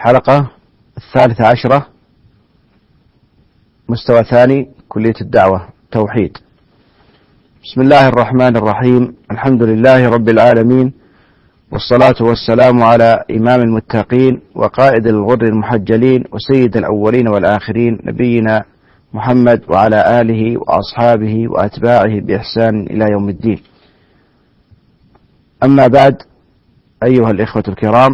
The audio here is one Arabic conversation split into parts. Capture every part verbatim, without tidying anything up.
الحلقة الثالثة عشرة، مستوى ثاني، كلية الدعوة، توحيد. بسم الله الرحمن الرحيم. الحمد لله رب العالمين، والصلاة والسلام على إمام المتقين وقائد الغر المحجلين وسيد الأولين والآخرين، نبينا محمد وعلى آله وأصحابه وأتباعه بإحسان إلى يوم الدين. أما بعد، أيها الإخوة الكرام،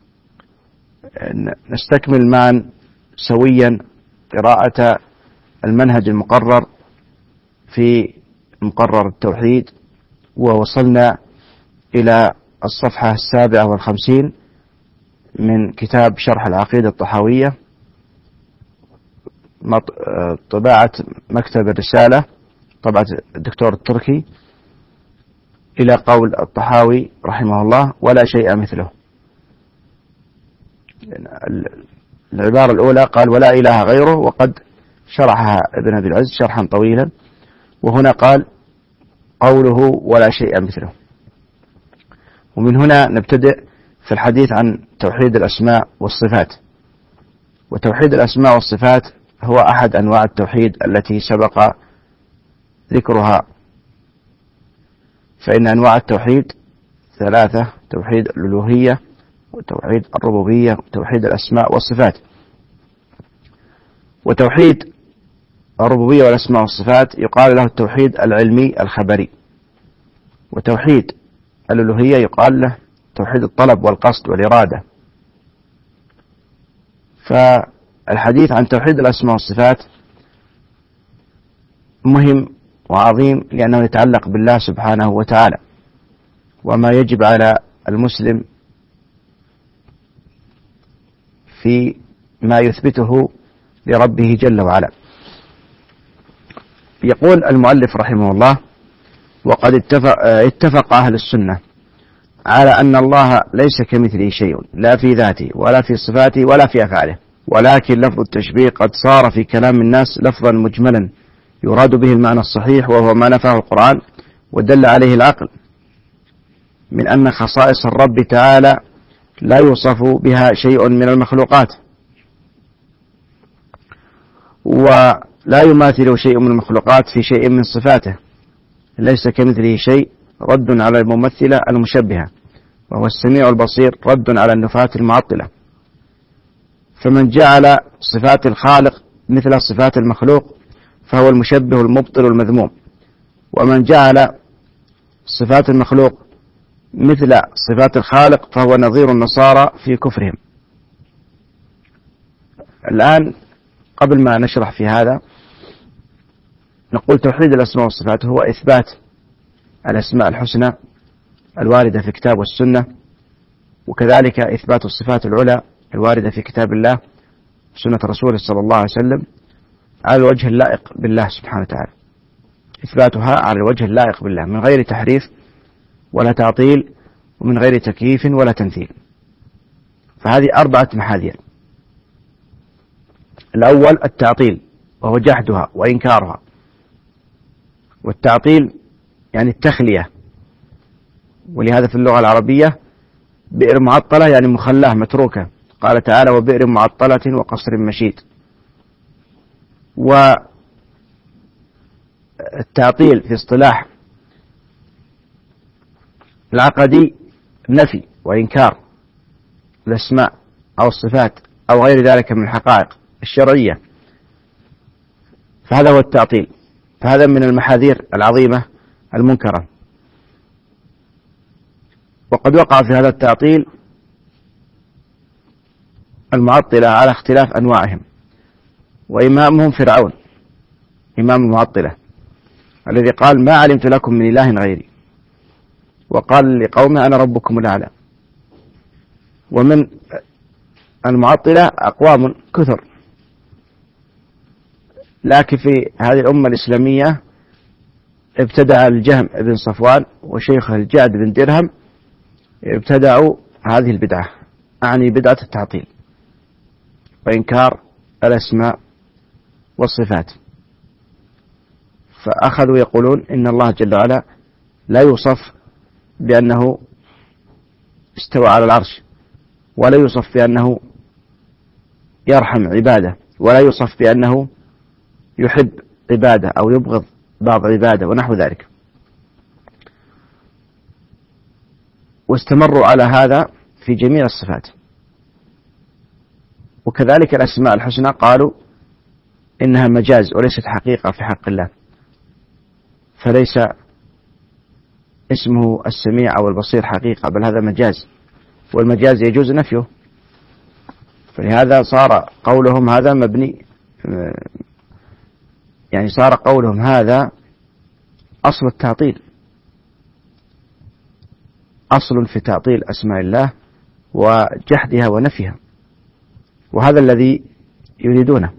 نستكمل معا سويا قراءة المنهج المقرر في مقرر التوحيد، ووصلنا إلى الصفحة السابعة والخمسين من كتاب شرح العقيدة الطحاوية، طباعة مكتب الرسالة، طبعة الدكتور التركي، إلى قول الطحاوي رحمه الله: ولا شيء مثله. العبارة الأولى قال: ولا إله غيره، وقد شرحها ابن أبي العز شرحا طويلا، وهنا قال قوله ولا شيء مثله. ومن هنا نبتدئ في الحديث عن توحيد الأسماء والصفات. وتوحيد الأسماء والصفات هو أحد أنواع التوحيد التي سبق ذكرها، فإن أنواع التوحيد ثلاثة: توحيد الألوهية، وتوحيد الربوبية، وتوحيد الأسماء والصفات. وتوحيد الربوبية والأسماء والصفات يقال له التوحيد العلمي الخبري، وتوحيد الألوهية يقال له توحيد الطلب والقصد والإرادة. فالحديث عن توحيد الأسماء والصفات مهم وعظيم، لأنه يتعلق بالله سبحانه وتعالى، وما يجب على المسلم في ما يثبته لربه جل وعلا. يقول المؤلف رحمه الله: وقد اتفق, اتفق أهل السنة على أن الله ليس كمثله شيء، لا في ذاته ولا في صفاته ولا في أفعاله، ولكن لفظ التشبيه قد صار في كلام الناس لفظا مجملا يراد به المعنى الصحيح، وهو ما نفاه القرآن ودل عليه العقل من أن خصائص الرب تعالى لا يوصف بها شيء من المخلوقات، ولا يماثل شيء من المخلوقات في شيء من صفاته. ليس كمثله شيء رد على الممثلة المشبهة، وهو السميع البصير رد على النفاة المعطلة. فمن جعل صفات الخالق مثل صفات المخلوق فهو المشبه المبطل المذموم، ومن جعل صفات المخلوق مثل صفات الخالق فهو نظير النصارى في كفرهم. الآن قبل ما نشرح في هذا، نقول توحيد الأسماء والصفات هو إثبات الأسماء الحسنى الواردة في الكتاب والسنة، وكذلك إثبات الصفات العلى الواردة في كتاب الله وسنة رسوله صلى الله عليه وسلم على الوجه اللائق بالله سبحانه وتعالى، إثباتها على الوجه اللائق بالله من غير تحريف ولا تعطيل، ومن غير تكييف ولا تمثيل. فهذه أربعة محاذير. الأول التعطيل، وهو جحدها وإنكارها. والتعطيل يعني التخلية، ولهذا في اللغة العربية بئر معطلة يعني مخلاه متروكة، قال تعالى: وبئر معطلة وقصر مشيد. والتعطيل في اصطلاح العقدي نفي وإنكار الأسماء أو الصفات أو غير ذلك من الحقائق الشرعية، فهذا هو التعطيل. فهذا من المحاذير العظيمة المنكرة. وقد وقع في هذا التعطيل المعطلة على اختلاف أنواعهم، وإمامهم فرعون إمام المعطلة الذي قال: ما علمت لكم من إله غيري، وقال لقومه: أنا ربكم الأعلى. ومن المعطلة أقوام كثر، لكن في هذه الأمة الإسلامية ابتدع الجهم بن صفوان وشيخه الجعد بن درهم، ابتدعوا هذه البدعة، أعني بدعة التعطيل وإنكار الأسماء والصفات. فأخذوا يقولون إن الله جل وعلا لا يوصف بأنه استوى على العرش، ولا يوصف بأنه يرحم عباده ولا يوصف بأنه يحب عباده أو يبغض بعض عباده ونحو ذلك. واستمروا على هذا في جميع الصفات. وكذلك الأسماء الحسنى قالوا إنها مجاز وليست حقيقة في حق الله، فليس اسمه السميع أو البصير حقيقة، بل هذا مجاز، والمجاز يجوز نفيه. فلهذا صار قولهم هذا مبني، يعني صار قولهم هذا أصل التعطيل، أصل في تعطيل أسماء الله وجحدها ونفيها، وهذا الذي يريدونه.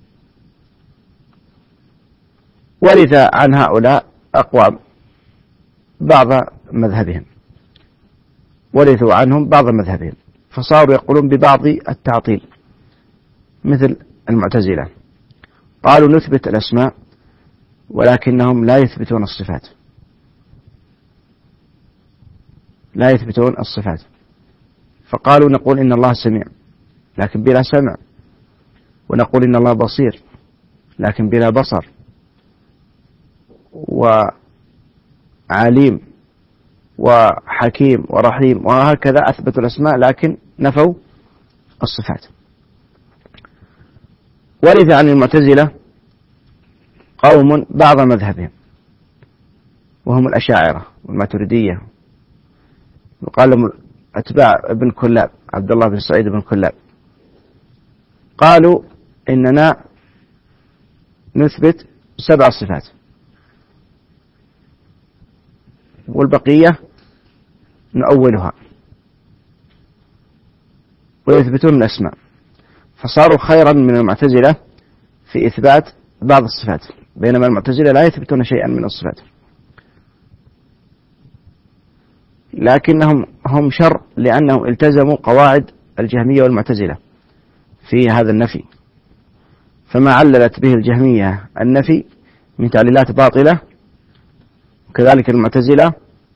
ورث عن هؤلاء أقوام بعض مذهبهم، ورثوا عنهم بعض مذهبهم، فصاروا يقولون ببعض التعطيل، مثل المعتزلة قالوا نثبت الأسماء ولكنهم لا يثبتون الصفات، لا يثبتون الصفات، فقالوا نقول إن الله سميع لكن بلا سمع، ونقول إن الله بصير لكن بلا بصر، وعليم وحكيم ورحيم، وهكذا أثبتوا الأسماء لكن نفوا الصفات. ورث عن المعتزلة قوم بعض مذهبهم وهم الأشاعرة والماتريدية، وقال لهم أتباع ابن كلاب عبد الله بن سعيد بن كلاب، قالوا إننا نثبت سبع صفات والبقية نؤولها، ويثبتون الأسماء، فصاروا خيرا من المعتزلة في إثبات بعض الصفات، بينما المعتزلة لا يثبتون شيئا من الصفات، لكنهم هم شر لأنهم التزموا قواعد الجهمية والمعتزلة في هذا النفي، فما عللت به الجهمية النفي من تعليلات باطلة، وكذلك المعتزلة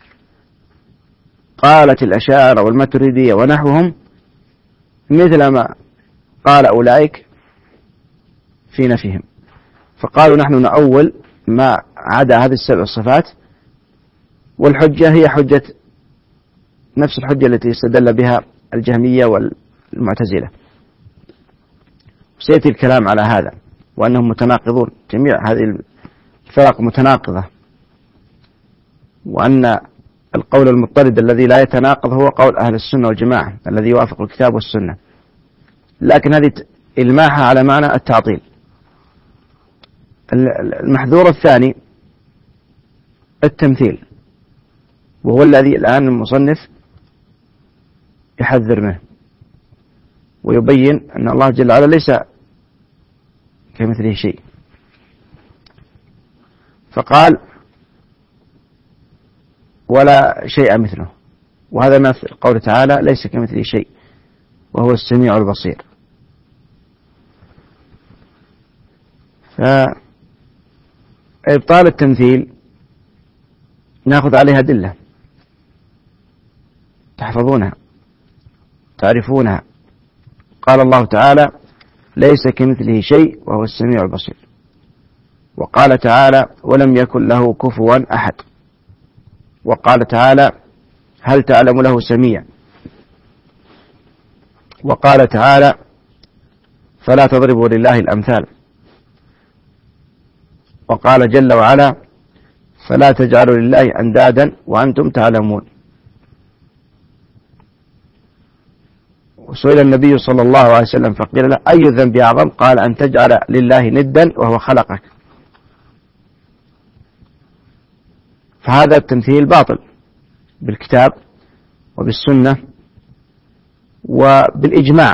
قالت الأشاعرة والماتريدية ونحوهم مثل ما قال أولئك في نفيهم، فقالوا نحن نأول ما عدا هذه السبع الصفات، والحجة هي حجة نفس الحجة التي استدل بها الجهمية والمعتزلة. سيأتي الكلام على هذا وأنهم متناقضون، جميع هذه الفرق متناقضة، وأن القول المضطرد الذي لا يتناقض هو قول أهل السنة والجماعة الذي يوافق الكتاب والسنة، لكن هذه الماحة على معنى التعطيل. المحذور الثاني التمثيل، وهو الذي الآن المصنف يحذر منه ويبين أن الله جل وعلا ليس كمثله شيء، فقال ولا شيء مثله، وهذا مثل قول تعالى ليس كمثله شيء وهو السميع البصير. فإبطال التمثيل نأخذ عليها أدلة تحفظونها تعرفونها. قال الله تعالى ليس كمثله شيء وهو السميع البصير، وقال تعالى ولم يكن له كفوا أحد، وقال تعالى هل تعلم له سميا، وقال تعالى فلا تضربوا لله الأمثال، وقال جل وعلا فلا تجعلوا لله أندادا وأنتم تعلمون. وسئل النبي صلى الله عليه وسلم فقيل له أي الذنب أعظم؟ قال أن تجعل لله ندا وهو خلقك. فهذا التمثيل باطل بالكتاب وبالسنة وبالإجماع،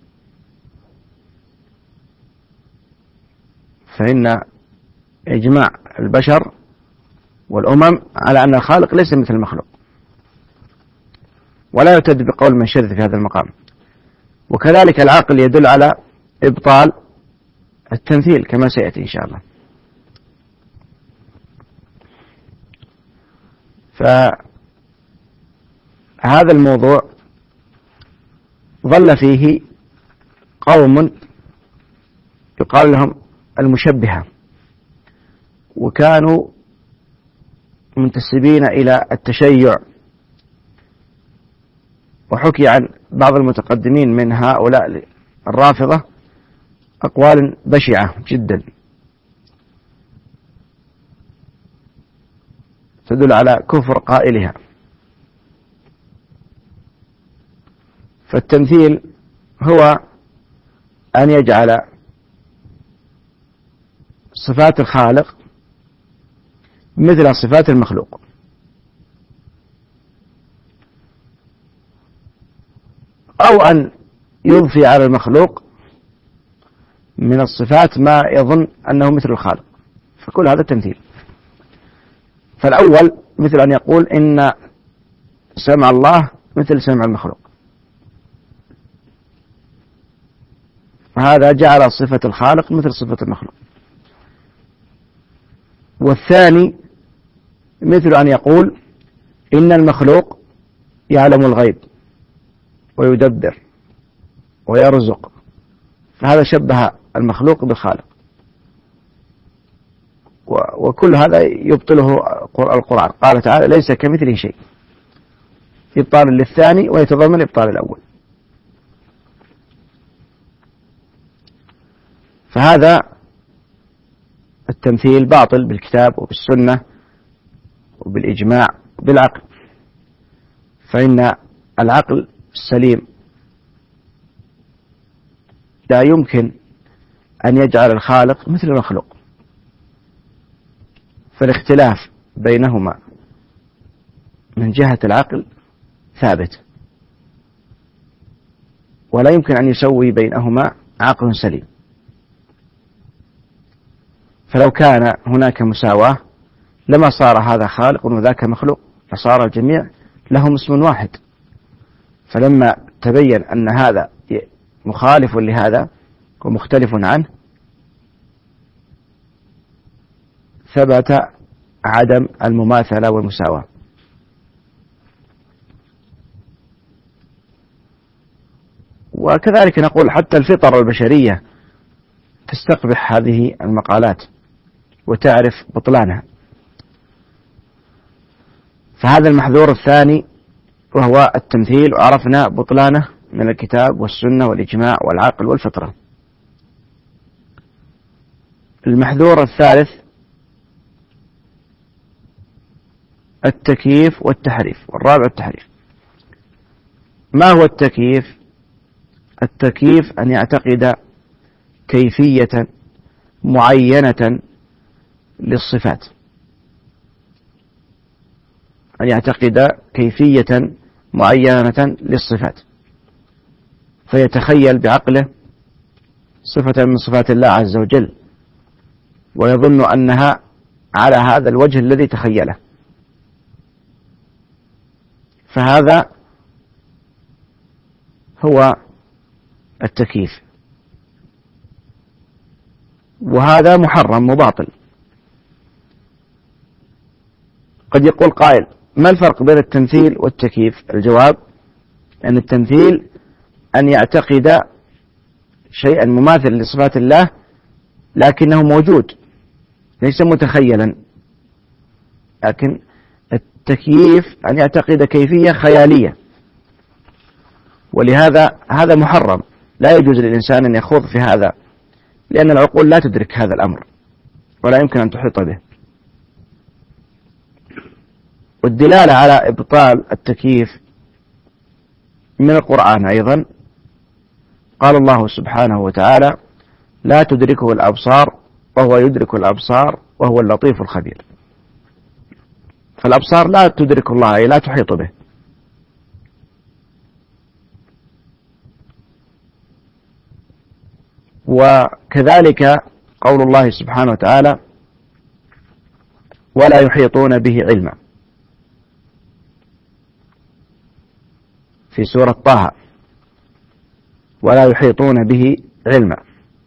فإن إجماع البشر والأمم على أن الخالق ليس مثل المخلوق، ولا يعتد بقول من شذ في هذا المقام. وكذلك العقل يدل على إبطال التمثيل كما سيأتي إن شاء الله. فهذا الموضوع ظل فيه قوم يقال لهم المشبهة، وكانوا منتسبين إلى التشيع، وحكي عن بعض المتقدمين من هؤلاء الرافضة أقوال بشعة جدا تدل على كفر قائلها. فالتمثيل هو أن يجعل صفات الخالق مثل صفات المخلوق، أو أن يضفي على المخلوق من الصفات ما يظن أنه مثل الخالق، فكل هذا تمثيل. فالأول مثل أن يقول إن سمع الله مثل سمع المخلوق، فهذا جعل صفة الخالق مثل صفة المخلوق. والثاني مثل أن يقول إن المخلوق يعلم الغيب ويدبر ويرزق، فهذا شبه المخلوق بالخالق، وكل هذا يبطله القرآن. قال تعالى ليس كمثله شيء، إبطال للثاني ويتضمن إبطال الأول. فهذا التمثيل باطل بالكتاب وبالسنة وبالإجماع وبالعقل، فإن العقل السليم لا يمكن أن يجعل الخالق مثل المخلوق، فالاختلاف بينهما من جهة العقل ثابت، ولا يمكن أن يسوي بينهما عقل سليم. فلو كان هناك مساواة لما صار هذا خالق وذاك مخلوق، فصار الجميع لهم اسم واحد. فلما تبين أن هذا مخالف لهذا ومختلف عنه، ثبت عدم المماثلة والمساواة. وكذلك نقول حتى الفطر البشرية تستقبح هذه المقالات وتعرف بطلانها. فهذا المحذور الثاني وهو التمثيل، وعرفنا بطلانه من الكتاب والسنة والإجماع والعقل والفطرة. المحذور الثالث التكييف والتحريف، والرابع التحريف. ما هو التكييف؟ التكييف أن يعتقد كيفية معينة للصفات، أن يعتقد كيفية معينة للصفات، فيتخيل بعقله صفة من صفات الله عز وجل ويظن أنها على هذا الوجه الذي تخيله، فهذا هو التكييف، وهذا محرم وباطل. قد يقول قائل ما الفرق بين التمثيل والتكييف؟ الجواب أن التمثيل أن يعتقد شيئا مماثل لصفات الله لكنه موجود ليس متخيلا، لكن التكييف أن يعتقد كيفية خيالية، ولهذا هذا محرم، لا يجوز للإنسان أن يخوض في هذا، لأن العقول لا تدرك هذا الأمر ولا يمكن أن تحيط به. والدلالة على إبطال التكييف من القرآن أيضا، قال الله سبحانه وتعالى لا تدركه الأبصار وهو يدرك الأبصار وهو اللطيف الخبير. فالأبصار لا تدرك الله، أي لا تحيط به. وكذلك قول الله سبحانه وتعالى ولا يحيطون به علما في سورة طه، ولا يحيطون به علما.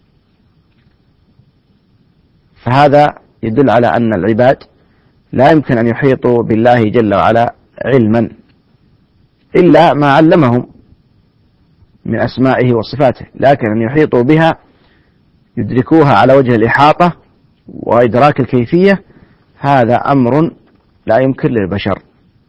فهذا يدل على أن العباد لا يمكن أن يحيطوا بالله جل وعلا علما إلا ما علمهم من أسمائه وصفاته، لكن أن يحيطوا بها يدركوها على وجه الإحاطة وإدراك الكيفية هذا أمر لا يمكن للبشر.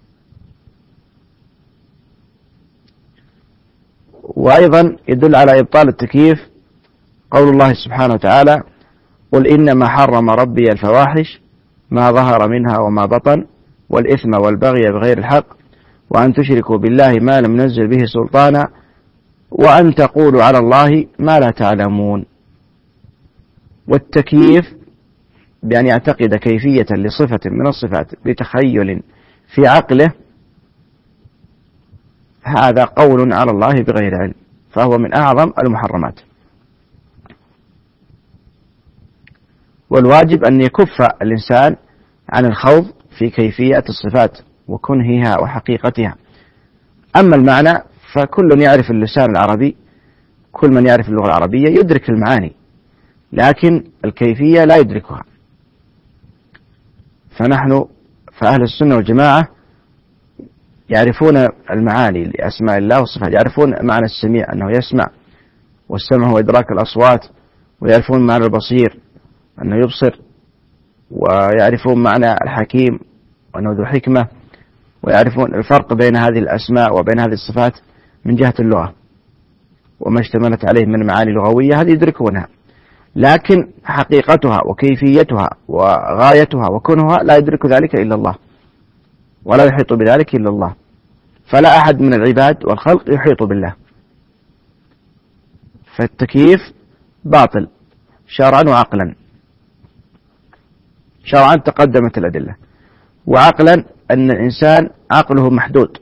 وأيضا يدل على إبطال التكييف قول الله سبحانه وتعالى: قل إنما حرم ربي الفواحش ما ظهر منها وما بطن والإثم والبغي بغير الحق وأن تشركوا بالله ما لم ينزل به سلطانا وأن تقولوا على الله ما لا تعلمون. والتكييف بأن يعتقد كيفية لصفة من الصفات بتخيل في عقله هذا قول على الله بغير علم، فهو من أعظم المحرمات. والواجب أن يكف الإنسان عن الخوض في كيفية الصفات وكنهها وحقيقتها. أما المعنى فكل يعرف اللسان العربي، كل من يعرف اللغة العربية يدرك المعاني، لكن الكيفية لا يدركها. فنحن فأهل السنة والجماعة يعرفون المعاني لأسماء الله والصفات، يعرفون معنى السميع أنه يسمع، والسمع هو إدراك الأصوات، ويعرفون معنى البصير أنه يبصر، ويعرفون معنى الحكيم وأنه ذو حكمة، ويعرفون الفرق بين هذه الأسماء وبين هذه الصفات من جهة اللغة وما اشتملت عليه من معاني لغوية، هذه يدركونها، لكن حقيقتها وكيفيتها وغايتها وكنهها لا يدرك ذلك إلا الله، ولا يحيط بذلك إلا الله. فلا أحد من العباد والخلق يحيط بالله. فالتكييف باطل شرعا وعقلا. شرعا تقدمت الأدلة، وعقلا أن الإنسان عقله محدود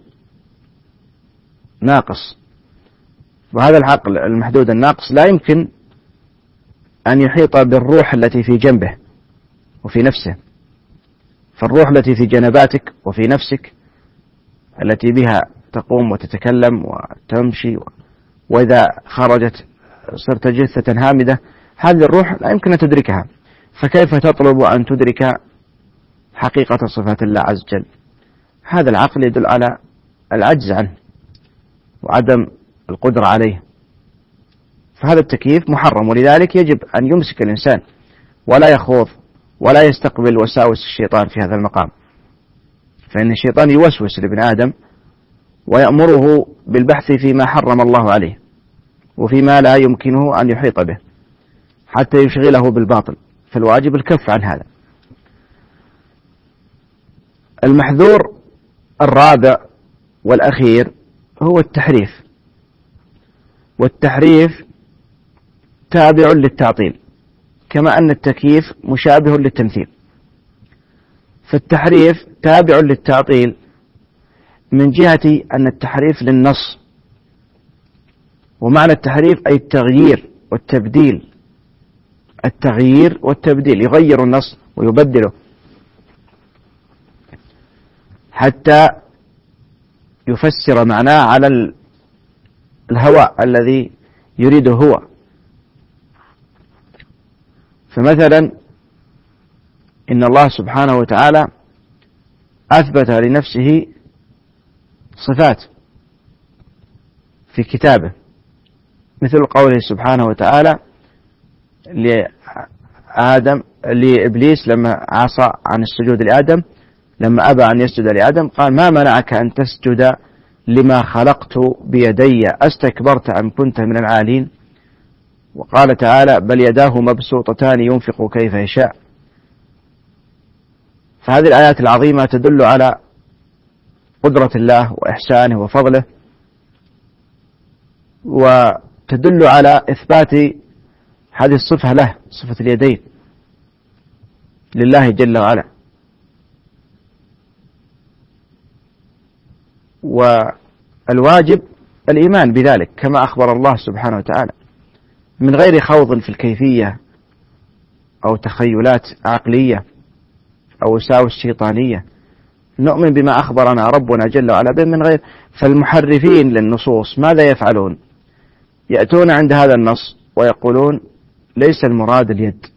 ناقص، وهذا العقل المحدود الناقص لا يمكن أن يحيط بالروح التي في جنبه وفي نفسه. فالروح التي في جنباتك وفي نفسك التي بها تقوم وتتكلم وتمشي، وإذا خرجت صرت جثة هامدة، هذه الروح لا يمكن أن تدركها، فكيف تطلب أن تدرك حقيقة صفات الله عز وجل؟ هذا العقل يدل على العجز عنه وعدم القدرة عليه. فهذا التكييف محرم، ولذلك يجب أن يمسك الإنسان ولا يخوض ولا يستقبل وساوس الشيطان في هذا المقام، فإن الشيطان يوسوس لابن آدم ويأمره بالبحث فيما حرم الله عليه وفيما لا يمكنه أن يحيط به حتى يشغله بالباطل، فالواجب الكف عن هذا. المحذور الرابع والأخير هو التحريف، والتحريف تابع للتعطيل كما أن التكييف مشابه للتمثيل. فالتحريف تابع للتعطيل من جهة أن التحريف للنص، ومعنى التحريف أي التغيير والتبديل، التغيير والتبديل، يغير النص ويبدله حتى يفسر معناه على الهوى الذي يريده هو. فمثلا إن الله سبحانه وتعالى أثبت لنفسه صفات في كتابه، مثل قوله سبحانه وتعالى لآدم لإبليس لما عصى عن السجود لآدم، لما أبى أن يسجد لآدم قال: ما منعك أن تسجد لما خلقت بيدي أستكبرت أم كنت من العالين؟ وقال تعالى: بل يداه مبسوطتان ينفق كيف يشاء. فهذه الآيات العظيمة تدل على قدرة الله وإحسانه وفضله، وتدل على إثبات هذه الصفة له، صفة اليدين لله جل وعلا. والواجب الإيمان بذلك كما أخبر الله سبحانه وتعالى، من غير خوض في الكيفية أو تخيلات عقلية أو وساوس شيطانية. نؤمن بما أخبرنا ربنا جل وعلا به من غير. فالمحرفين للنصوص ماذا يفعلون؟ يأتون عند هذا النص ويقولون: ليس المراد اليد،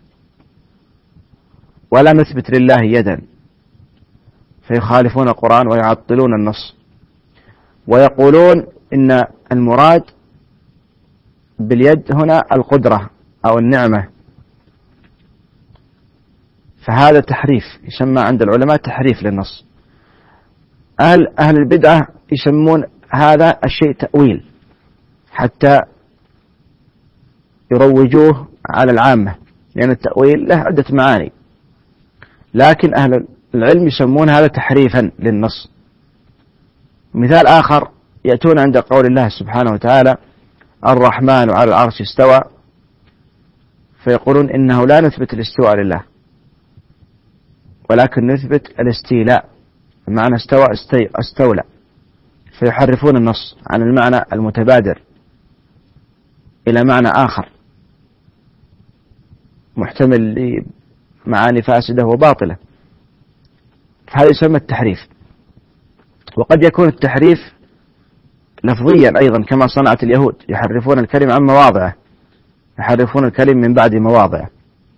ولا نثبت لله يدا، فيخالفون القرآن ويعطلون النص، ويقولون إن المراد باليد هنا القدرة أو النعمة، فهذا تحريف، يسمى عند العلماء تحريف للنص. أهل, أهل البدعة يسمون هذا الشيء تأويل حتى يروجوه على العامة، لأن التأويل له عدة معاني، لكن أهل العلم يسمون هذا تحريفا للنص. مثال آخر، يأتون عند قول الله سبحانه وتعالى الرحمن على العرش استوى، فيقولون إنه لا نثبت الاستواء لله، ولكن نثبت الاستيلاء، بمعنى استوى استولى، فيحرفون النص عن المعنى المتبادر إلى معنى آخر محتمل لمعاني فاسدة وباطلة، فهذا يسمى التحريف. وقد يكون التحريف لفظيا أيضا كما صنعت اليهود، يحرفون الكلم عن مواضعه، يحرفون الكلم من بعد مواضعه.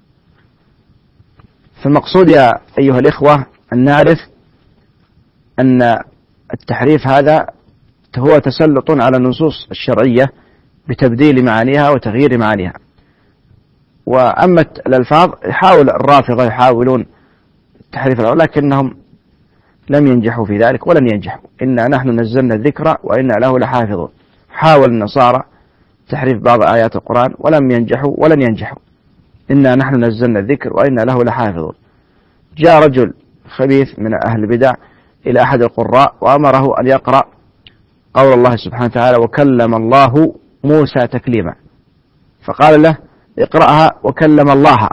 فالمقصود يا أيها الإخوة أن نعرف أن التحريف هذا هو تسلط على النصوص الشرعية بتبديل معانيها وتغيير معانيها. وأما الألفاظ يحاول الرافضة يحاولون تحريف، لكنهم لم ينجحوا في ذلك ولن ينجحوا. إنا نحن نزلنا الذكر وإنا له لحافظون. حاول النصارى تحريف بعض آيات القرآن ولم ينجحوا ولن ينجحوا. إنا نحن نزلنا الذكر وإنا له لحافظون. جاء رجل خبيث من أهل البدع إلى أحد القراء وأمره أن يقرأ قول الله سبحانه وتعالى وكلم الله موسى تكليما، فقال له اقرأها وكلم الله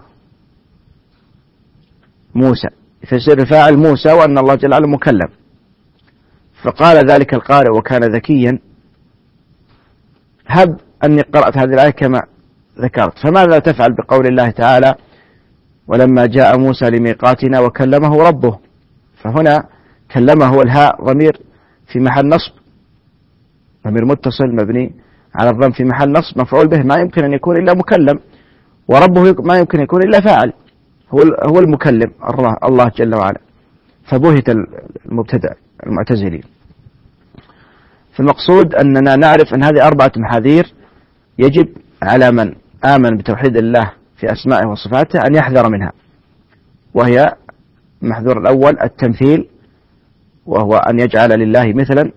موسى، فيصير الفاعل موسى وأن الله جل وعلا مكلم. فقال ذلك القارئ وكان ذكيا هب أني قرأت هذه الآية كما ذكرت، فماذا تفعل بقول الله تعالى ولما جاء موسى لميقاتنا وكلمه ربه؟ فهنا كلمه الهاء ضمير في محل نصب، ضمير متصل مبني على الضم في محل نصب مفعول به، ما يمكن أن يكون إلا مكلم، وربه ما يمكن أن يكون إلا فاعل، هو هو المكلم الله, الله جل وعلا. فبهت المبتدع المعتزلين. فالمقصود أننا نعرف أن هذه أربعة محاذير يجب على من آمن بتوحيد الله في أسمائه وصفاته أن يحذر منها، وهي المحذور الأول التمثيل، وهو أن يجعل لله مثلا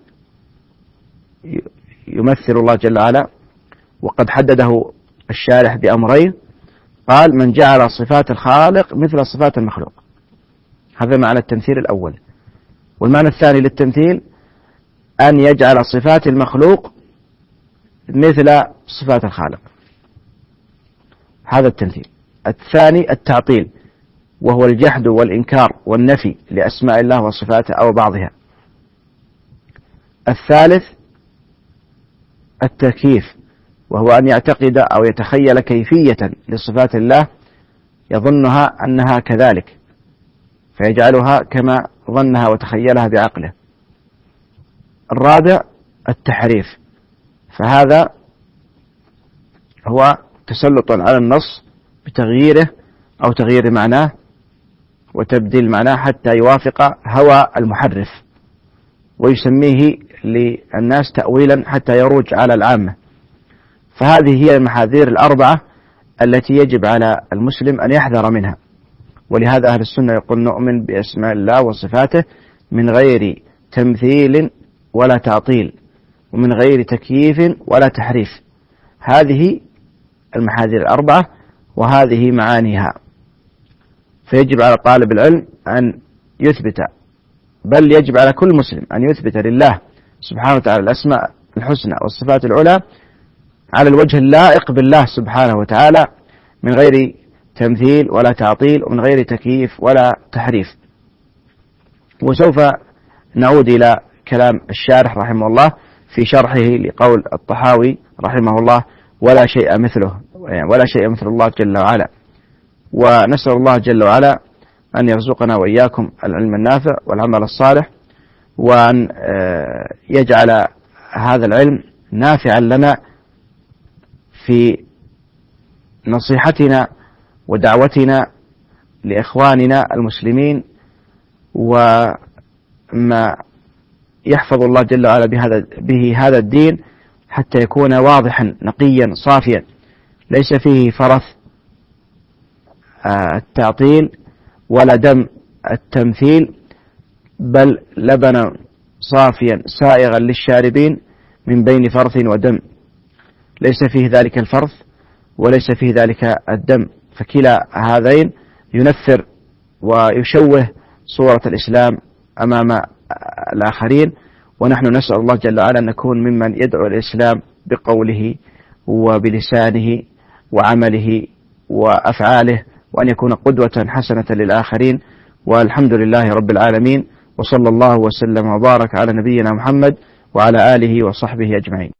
يمثل الله جل وعلا، وقد حدده الشارح بأمرين، قال من جعل صفات الخالق مثل صفات المخلوق، هذا معنى التمثيل الأول. والمعنى الثاني للتمثيل أن يجعل صفات المخلوق مثل صفات الخالق، هذا التمثيل. الثاني التعطيل، وهو الجحد والإنكار والنفي لأسماء الله وصفاته أو بعضها. الثالث التكييف، وهو أن يعتقد أو يتخيل كيفية لصفات الله يظنها أنها كذلك فيجعلها كما ظنها وتخيلها بعقله. الرابع التحريف، فهذا هو تسلط على النص بتغييره أو تغيير معناه وتبديل معناه حتى يوافق هوى المحرف، ويسميه للناس تأويلا حتى يروج على العامة. فهذه هي المحاذير الأربعة التي يجب على المسلم أن يحذر منها. ولهذا أهل السنة يقول نؤمن بأسماء الله وصفاته من غير تمثيل ولا تعطيل، ومن غير تكييف ولا تحريف. هذه المحاذير الأربعة وهذه معانيها. فيجب على طالب العلم أن يثبت، بل يجب على كل مسلم أن يثبت لله سبحانه وتعالى الأسماء الحسنى والصفات العلى على الوجه اللائق بالله سبحانه وتعالى، من غير تمثيل ولا تعطيل ومن غير تكييف ولا تحريف. وسوف نعود إلى كلام الشارح رحمه الله في شرحه لقول الطحاوي رحمه الله ولا شيء مثله، ولا شيء مثل الله جل وعلا. ونسأل الله جل وعلا أن يرزقنا وإياكم العلم النافع والعمل الصالح، وأن يجعل هذا العلم نافعا لنا في نصيحتنا ودعوتنا لإخواننا المسلمين، وما يحفظ الله جل وعلا بهذا به هذا الدين حتى يكون واضحا نقيا صافيا ليس فيه فرث التعطيل ولا دم التمثيل، بل لبنا صافيا سائغا للشاربين من بين فرث ودم، ليس فيه ذلك الفرث وليس فيه ذلك الدم، فكلا هذين ينفر ويشوه صورة الإسلام أمام الآخرين. ونحن نسأل الله جل وعلا أن نكون ممن يدعو الإسلام بقوله وبلسانه وعمله وأفعاله، وأن يكون قدوة حسنة للآخرين. والحمد لله رب العالمين، وصلى الله وسلم وبارك على نبينا محمد وعلى آله وصحبه أجمعين.